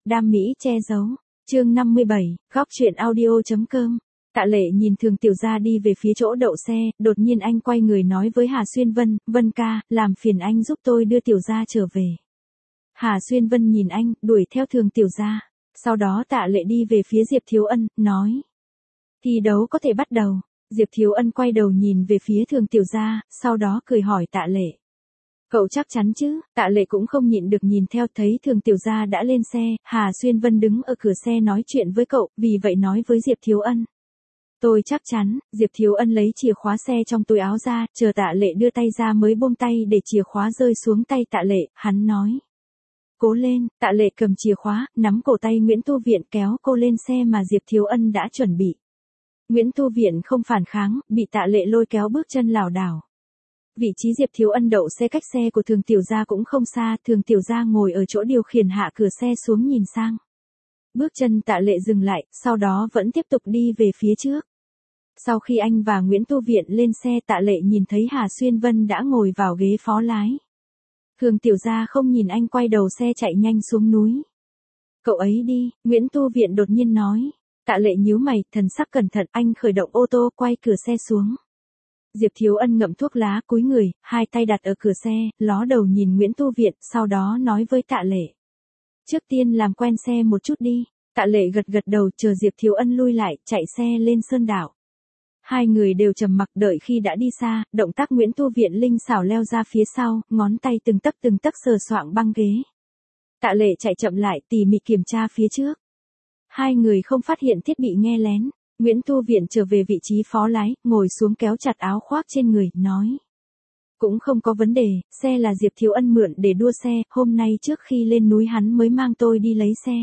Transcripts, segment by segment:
đam mỹ che giấu. Chương 57, góc truyện audio.com. Tạ Lệ nhìn Thường Tiểu Gia đi về phía chỗ đậu xe, đột nhiên anh quay người nói với Hà Xuyên Vân, Vân ca, làm phiền anh giúp tôi đưa Tiểu Gia trở về. Hà Xuyên Vân nhìn anh, đuổi theo Thường Tiểu Gia. Sau đó Tạ Lệ đi về phía Diệp Thiếu Ân, nói. Thi đấu có thể bắt đầu. Diệp Thiếu Ân quay đầu nhìn về phía Thường Tiểu Gia, sau đó cười hỏi Tạ Lệ. Cậu chắc chắn chứ? Tạ Lệ cũng không nhịn được nhìn theo, thấy Thường Tiểu Gia đã lên xe, Hà Xuyên Vân đứng ở cửa xe nói chuyện với cậu, vì vậy nói với Diệp Thiếu Ân. Tôi chắc chắn. Diệp Thiếu Ân lấy chìa khóa xe trong túi áo ra, chờ Tạ Lệ đưa tay ra mới buông tay để chìa khóa rơi xuống tay Tạ Lệ, hắn nói. Cố lên. Tạ Lệ cầm chìa khóa, nắm cổ tay Nguyễn Tu Viện kéo cô lên xe mà Diệp Thiếu Ân đã chuẩn bị. Nguyễn Tu Viện không phản kháng, bị Tạ Lệ lôi kéo bước chân lảo đảo. Vị trí Diệp Thiếu Ân đậu xe cách xe của Thường Tiểu Gia cũng không xa, Thường Tiểu Gia ngồi ở chỗ điều khiển hạ cửa xe xuống nhìn sang. Bước chân Tạ Lệ dừng lại, sau đó vẫn tiếp tục đi về phía trước. Sau khi anh và Nguyễn Tu Viện lên xe, Tạ Lệ nhìn thấy Hà Xuyên Vân đã ngồi vào ghế phó lái. Thường Tiểu Gia không nhìn anh, quay đầu xe chạy nhanh xuống núi. Cậu ấy đi, Nguyễn Tu Viện đột nhiên nói. Tạ Lệ nhíu mày, thần sắc cẩn thận, anh khởi động ô tô, quay cửa xe xuống. Diệp Thiếu Ân ngậm thuốc lá, cúi người, hai tay đặt ở cửa xe, ló đầu nhìn Nguyễn Tu Viện, sau đó nói với Tạ Lệ. Trước tiên làm quen xe một chút đi. Tạ Lệ gật gật đầu, chờ Diệp Thiếu Ân lui lại, chạy xe lên sơn đảo. Hai người đều trầm mặc, đợi khi đã đi xa, động tác Nguyễn Tu Viện linh xảo leo ra phía sau, ngón tay từng tấc sờ soạng băng ghế. Tạ Lệ chạy chậm lại, tỉ mỉ kiểm tra phía trước. Hai người không phát hiện thiết bị nghe lén. Nguyễn Tu Viện trở về vị trí phó lái, ngồi xuống kéo chặt áo khoác trên người, nói. Cũng không có vấn đề, xe là Diệp Thiếu Ân mượn để đua xe, hôm nay trước khi lên núi hắn mới mang tôi đi lấy xe.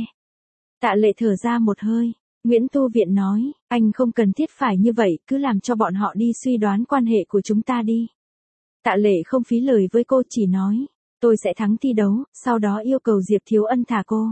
Tạ Lệ thở ra một hơi. Nguyễn Tu Viện nói, anh không cần thiết phải như vậy, cứ làm cho bọn họ đi suy đoán quan hệ của chúng ta đi. Tạ Lệ không phí lời với cô, chỉ nói, tôi sẽ thắng thi đấu, sau đó yêu cầu Diệp Thiếu Ân thả cô.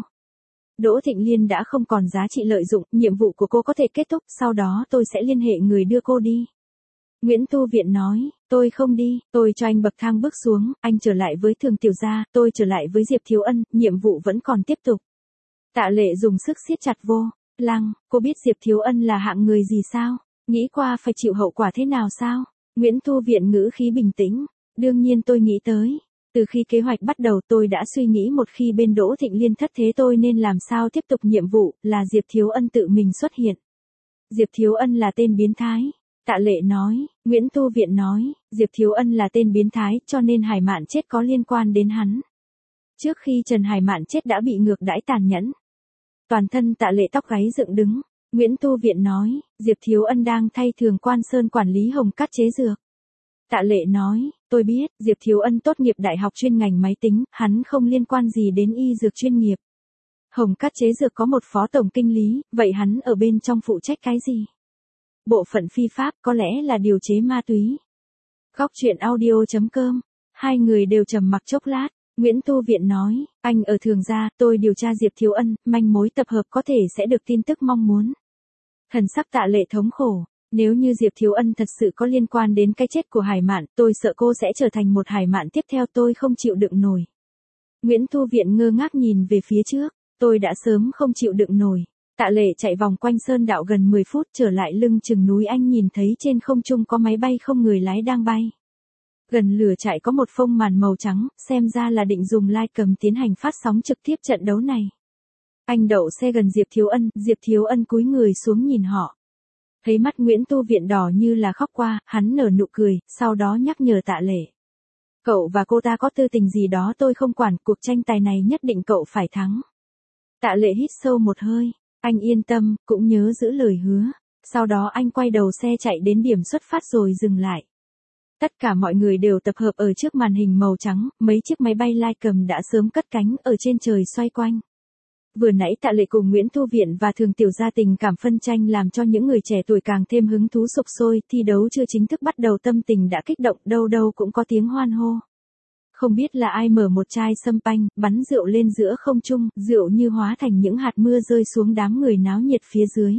Đỗ Thịnh Liên đã không còn giá trị lợi dụng, nhiệm vụ của cô có thể kết thúc, sau đó tôi sẽ liên hệ người đưa cô đi. Nguyễn Tu Viện nói, tôi không đi, tôi cho anh bậc thang bước xuống, anh trở lại với Thường Tiểu Gia, tôi trở lại với Diệp Thiếu Ân, nhiệm vụ vẫn còn tiếp tục. Tạ Lệ dùng sức siết chặt vô lăng, cô biết Diệp Thiếu Ân là hạng người gì sao? Nghĩ qua phải chịu hậu quả thế nào sao? Nguyễn Tu Viện ngữ khí bình tĩnh, đương nhiên tôi nghĩ tới. Từ khi kế hoạch bắt đầu tôi đã suy nghĩ một khi bên Đỗ Thịnh Liên thất thế tôi nên làm sao tiếp tục nhiệm vụ, là Diệp Thiếu Ân tự mình xuất hiện. Diệp Thiếu Ân là tên biến thái. Tạ Lệ nói, Nguyễn Tu Viện nói, Diệp Thiếu Ân là tên biến thái cho nên Hải Mạn chết có liên quan đến hắn. Trước khi Trần Hải Mạn chết đã bị ngược đãi tàn nhẫn. Toàn thân Tạ Lệ tóc gáy dựng đứng. Nguyễn Tu Viện nói, Diệp Thiếu Ân đang thay Thường Quan Sơn quản lý Hồng Cát chế dược. Tạ Lệ nói, tôi biết, Diệp Thiếu Ân tốt nghiệp đại học chuyên ngành máy tính, hắn không liên quan gì đến y dược chuyên nghiệp. Hồng Cát chế dược có một phó tổng kinh lý, vậy hắn ở bên trong phụ trách cái gì? Bộ phận phi pháp, có lẽ là điều chế ma túy. Góc truyện audio.com. Hai người đều trầm mặc chốc lát. Nguyễn Tu Viện nói, anh ở Thường gia, tôi điều tra Diệp Thiếu Ân, manh mối tập hợp có thể sẽ được tin tức mong muốn. Thần sắc Tạ Lệ thống khổ. Nếu như Diệp Thiếu Ân thật sự có liên quan đến cái chết của Hải Mạn, tôi sợ cô sẽ trở thành một Hải Mạn tiếp theo, tôi không chịu đựng nổi. Nguyễn Tu Viện ngơ ngác nhìn về phía trước, tôi đã sớm không chịu đựng nổi. Tạ Lệ chạy vòng quanh sơn đạo gần 10 phút trở lại lưng chừng núi, anh nhìn thấy trên không trung có máy bay không người lái đang bay. Gần lửa trại có một phông màn màu trắng, xem ra là định dùng live cam tiến hành phát sóng trực tiếp trận đấu này. Anh đậu xe gần Diệp Thiếu Ân cúi người xuống nhìn họ. Thấy mắt Nguyễn Tu Viện đỏ như là khóc qua, hắn nở nụ cười, sau đó nhắc nhở Tạ Lệ. Cậu và cô ta có tư tình gì đó tôi không quản, cuộc tranh tài này nhất định cậu phải thắng. Tạ Lệ hít sâu một hơi, anh yên tâm, cũng nhớ giữ lời hứa. Sau đó anh quay đầu xe chạy đến điểm xuất phát rồi dừng lại. Tất cả mọi người đều tập hợp ở trước màn hình màu trắng, mấy chiếc máy bay lai cầm đã sớm cất cánh ở trên trời xoay quanh. Vừa nãy Tạ Lệ cùng Nguyễn Tu Viện và Thường Tiểu Gia tình cảm phân tranh làm cho những người trẻ tuổi càng thêm hứng thú sục sôi, thi đấu chưa chính thức bắt đầu tâm tình đã kích động, đâu đâu cũng có tiếng hoan hô. Không biết là ai mở một chai sâm panh, bắn rượu lên giữa không trung, rượu như hóa thành những hạt mưa rơi xuống đám người náo nhiệt phía dưới.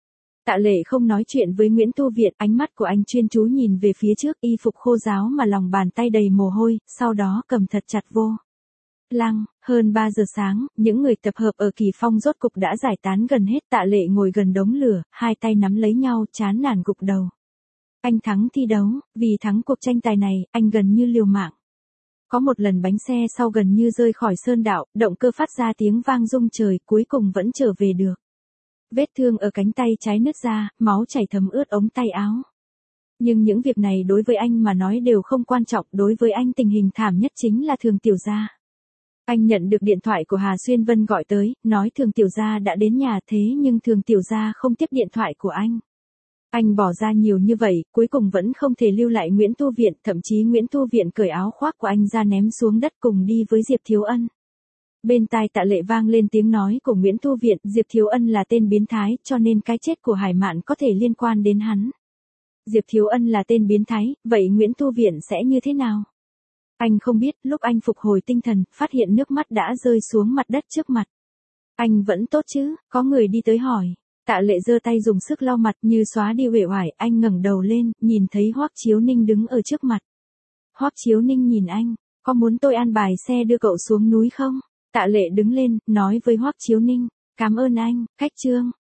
Tạ Lệ không nói chuyện với Nguyễn Tu Viện, ánh mắt của anh chuyên chú nhìn về phía trước, y phục khô ráo mà lòng bàn tay đầy mồ hôi, sau đó cầm thật chặt vô lăng, Hơn 3 giờ sáng, những người tập hợp ở Kỳ Phong rốt cục đã giải tán gần hết. Tạ Lệ ngồi gần đống lửa, hai tay nắm lấy nhau, chán nản gục đầu. Anh thắng thi đấu, vì thắng cuộc tranh tài này, anh gần như liều mạng. Có một lần bánh xe sau gần như rơi khỏi sơn đạo, động cơ phát ra tiếng vang rung trời, cuối cùng vẫn trở về được. Vết thương ở cánh tay trái nứt ra, máu chảy thấm ướt ống tay áo. Nhưng những việc này đối với anh mà nói đều không quan trọng, đối với anh tình hình thảm nhất chính là Thường Tiểu Gia. Anh nhận được điện thoại của Hà Xuyên Vân gọi tới, nói Thường Tiểu Gia đã đến nhà, thế nhưng Thường Tiểu Gia không tiếp điện thoại của anh. Anh bỏ ra nhiều như vậy, cuối cùng vẫn không thể lưu lại Nguyễn Thu Viện, thậm chí Nguyễn Thu Viện cởi áo khoác của anh ra ném xuống đất cùng đi với Diệp Thiếu Ân. Bên tai Tạ Lệ vang lên tiếng nói của Nguyễn Thu Viện, Diệp Thiếu Ân là tên biến thái, cho nên cái chết của Hải Mạn có thể liên quan đến hắn. Diệp Thiếu Ân là tên biến thái, vậy Nguyễn Thu Viện sẽ như thế nào? Anh không biết, lúc anh phục hồi tinh thần, phát hiện nước mắt đã rơi xuống mặt đất trước mặt. Anh vẫn tốt chứ, có người đi tới hỏi. Tạ Lệ giơ tay dùng sức lau mặt như xóa đi uể oải, anh ngẩng đầu lên, nhìn thấy Hoắc Chiếu Ninh đứng ở trước mặt. Hoắc Chiếu Ninh nhìn anh, có muốn tôi an bài xe đưa cậu xuống núi không? Tạ Lệ đứng lên, nói với Hoắc Chiếu Ninh, cảm ơn anh, khách Trương.